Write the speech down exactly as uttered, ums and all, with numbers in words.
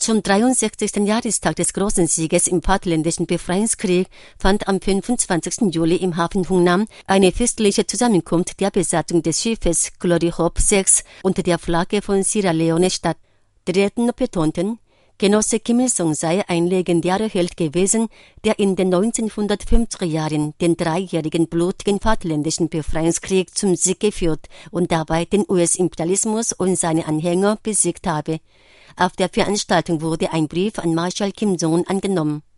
Zum dreiundsechzigsten Jahrestag des großen Sieges im Vaterländischen Befreiungskrieg fand am fünfundzwanzigsten Juli im Hafen Hungnam eine festliche Zusammenkunft der Besatzung des Schiffes Glory Hope sechs unter der Flagge von Sierra Leone statt. Die Redner betonten, Genosse Kim Il-sung sei ein legendärer Held gewesen, der in den neunzehnhundertfünfziger Jahren den dreijährigen blutigen Vaterländischen Befreiungskrieg zum Sieg geführt und dabei den U S-Imperialismus und seine Anhänger besiegt habe. Auf der Veranstaltung wurde ein Brief an Marschall Kim Jong-un angenommen.